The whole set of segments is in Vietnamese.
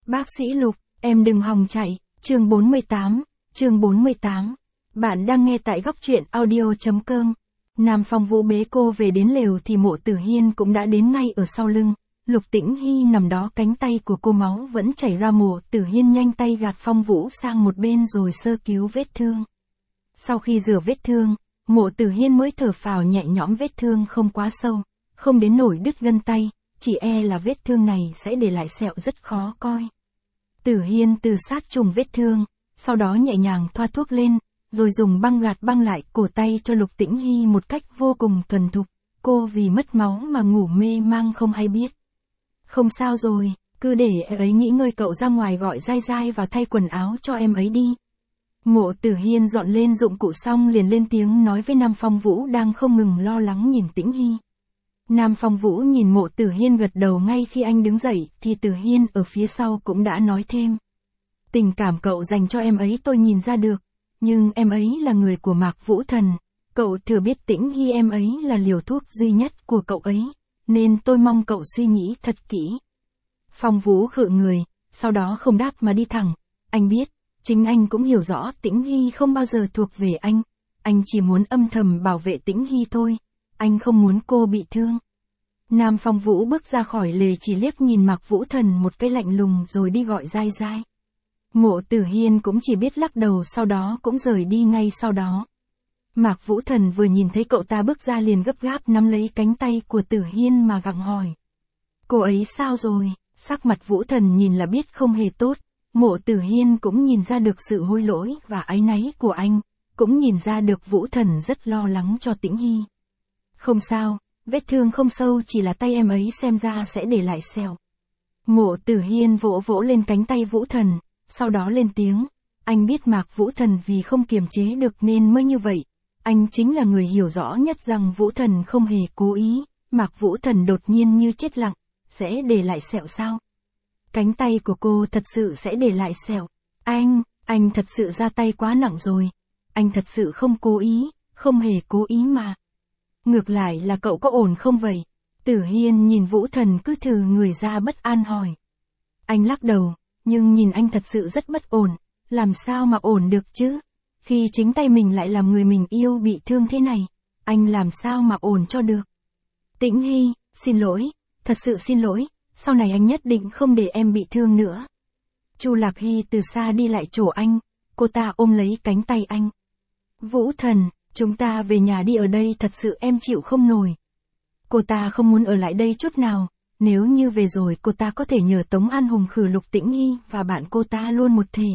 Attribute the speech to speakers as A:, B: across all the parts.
A: Bác sĩ Lục, em đừng hòng chạy, chương 48. Bạn đang nghe tại góc truyện audio.com. Nam Phong Vũ bế cô về đến lều thì Mộ Tử Hiên cũng đã đến ngay ở sau lưng. Lục Tĩnh Hy nằm đó, cánh tay của cô máu vẫn chảy ra. Mộ Tử Hiên nhanh tay gạt Phong Vũ sang một bên rồi sơ cứu vết thương. Sau khi rửa vết thương, Mộ Tử Hiên mới thở phào nhẹ nhõm. Vết thương không quá sâu, không đến nổi đứt gân tay, chỉ e là vết thương này sẽ để lại sẹo rất khó coi. Tử Hiên từ sát trùng vết thương, sau đó nhẹ nhàng thoa thuốc lên, rồi dùng băng gạt băng lại cổ tay cho Lục Tĩnh Hy một cách vô cùng thuần thục. Cô vì mất máu mà ngủ mê mang không hay biết. Không sao rồi, cứ để em ấy nghỉ ngơi, cậu ra ngoài gọi Giai Giai và thay quần áo cho em ấy đi. Mộ Tử Hiên dọn lên dụng cụ xong liền lên tiếng nói với Nam Phong Vũ đang không ngừng lo lắng nhìn Tĩnh Hy. Nam Phong Vũ nhìn Mộ Tử Hiên gật đầu. Ngay khi anh đứng dậy thì Tử Hiên ở phía sau cũng đã nói thêm. Tình cảm cậu dành cho em ấy tôi nhìn ra được, nhưng em ấy là người của Mạc Vũ Thần. Cậu thừa biết Tĩnh Hy em ấy là liều thuốc duy nhất của cậu ấy, nên tôi mong cậu suy nghĩ thật kỹ. Phong Vũ khựng người, sau đó không đáp mà đi thẳng. Anh biết, chính anh cũng hiểu rõ Tĩnh Hy không bao giờ thuộc về anh chỉ muốn âm thầm bảo vệ Tĩnh Hy thôi, anh không muốn cô bị thương. Nam Phong Vũ bước ra khỏi lều, chỉ liếc nhìn Mạc Vũ Thần một cái lạnh lùng rồi đi gọi Giai Giai. Mộ Tử Hiên cũng chỉ biết lắc đầu, sau đó cũng rời đi ngay sau đó. Mạc Vũ Thần vừa nhìn thấy cậu ta bước ra liền gấp gáp nắm lấy cánh tay của Tử Hiên mà gặng hỏi. Cô ấy sao rồi? Sắc mặt Vũ Thần nhìn là biết không hề tốt. Mộ Tử Hiên cũng nhìn ra được sự hối lỗi và áy náy của anh, cũng nhìn ra được Vũ Thần rất lo lắng cho Tĩnh Hy. Không sao, vết thương không sâu, chỉ là tay em ấy xem ra sẽ để lại sẹo. Mộ Tử Hiên vỗ vỗ lên cánh tay Vũ Thần, sau đó lên tiếng. Anh biết Mạc Vũ Thần vì không kiềm chế được nên mới như vậy. Anh chính là người hiểu rõ nhất rằng Vũ Thần không hề cố ý. Mạc Vũ Thần đột nhiên như chết lặng. Sẽ để lại sẹo sao? Cánh tay của cô thật sự sẽ để lại sẹo. Anh thật sự ra tay quá nặng rồi. Anh thật sự không cố ý, không hề cố ý mà. Ngược lại là cậu có ổn không vậy? Tử Hiên nhìn Vũ Thần cứ thừ người ra bất an hỏi. Anh lắc đầu, nhưng nhìn anh thật sự rất bất ổn. Làm sao mà ổn được chứ? Khi chính tay mình lại làm người mình yêu bị thương thế này, anh làm sao mà ổn cho được? Tĩnh Hy, xin lỗi, thật sự xin lỗi, sau này anh nhất định không để em bị thương nữa. Chu Lạc Hy từ xa đi lại chỗ anh, cô ta ôm lấy cánh tay anh. Vũ Thần, chúng ta về nhà đi, ở đây thật sự em chịu không nổi. Cô ta không muốn ở lại đây chút nào, nếu như về rồi cô ta có thể nhờ Tống An Hùng khử Lục Tĩnh Hy và bạn cô ta luôn một thể.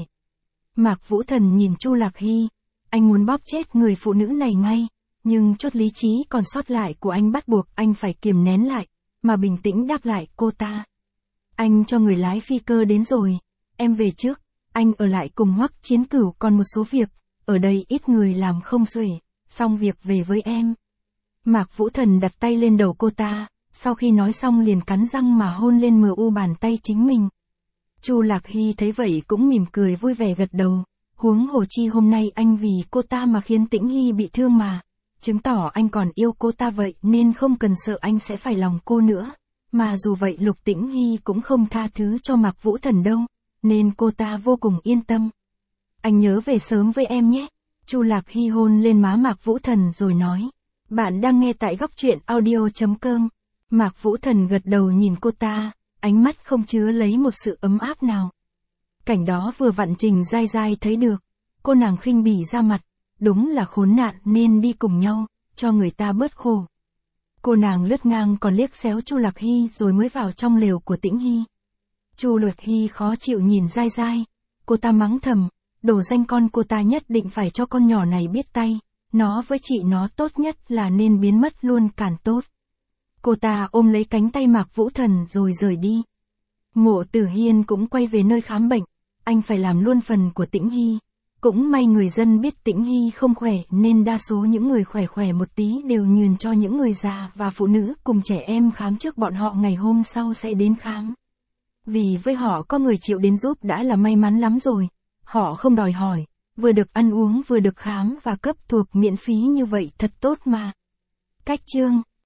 A: Mạc Vũ Thần nhìn Chu Lạc Hy, anh muốn bóp chết người phụ nữ này ngay, nhưng chút lý trí còn sót lại của anh bắt buộc anh phải kiềm nén lại, mà bình tĩnh đáp lại cô ta. Anh cho người lái phi cơ đến rồi, em về trước, anh ở lại cùng Hoắc Chiến Cửu còn một số việc, ở đây ít người làm không xuể, xong việc về với em. Mạc Vũ Thần đặt tay lên đầu cô ta, sau khi nói xong liền cắn răng mà hôn lên bàn tay chính mình. Chu Lạc Hy thấy vậy cũng mỉm cười vui vẻ gật đầu, huống hồ chi hôm nay anh vì cô ta mà khiến Tĩnh Hy bị thương mà, chứng tỏ anh còn yêu cô ta vậy nên không cần sợ anh sẽ phải lòng cô nữa, mà dù vậy Lục Tĩnh Hy cũng không tha thứ cho Mạc Vũ Thần đâu, nên cô ta vô cùng yên tâm. Anh nhớ về sớm với em nhé. Chu Lạc Hy hôn lên má Mạc Vũ Thần rồi nói. Bạn đang nghe tại góc truyện audio.com. Mạc Vũ Thần gật đầu nhìn cô ta, ánh mắt không chứa lấy một sự ấm áp nào. Cảnh đó vừa vặn Trình Giai Giai thấy được, cô nàng khinh bỉ ra mặt, đúng là khốn nạn nên đi cùng nhau, cho người ta bớt khổ. Cô nàng lướt ngang còn liếc xéo Chu Lạc Hy rồi mới vào trong lều của Tĩnh Hy. Chu Lạc Hy khó chịu nhìn Giai Giai, cô ta mắng thầm, đồ danh con cô ta nhất định phải cho con nhỏ này biết tay, nó với chị nó tốt nhất là nên biến mất luôn càng tốt. Cô ta ôm lấy cánh tay Mạc Vũ Thần rồi rời đi. Mộ Tử Hiên cũng quay về nơi khám bệnh, anh phải làm luôn phần của Tĩnh Hy. Cũng may người dân biết Tĩnh Hy không khỏe nên đa số những người khỏe một tí đều nhường cho những người già và phụ nữ cùng trẻ em khám trước bọn họ ngày hôm sau sẽ đến khám. Vì với họ có người chịu đến giúp đã là may mắn lắm rồi, họ không đòi hỏi, vừa được ăn uống vừa được khám và cấp thuộc miễn phí như vậy thật tốt mà. Cách chương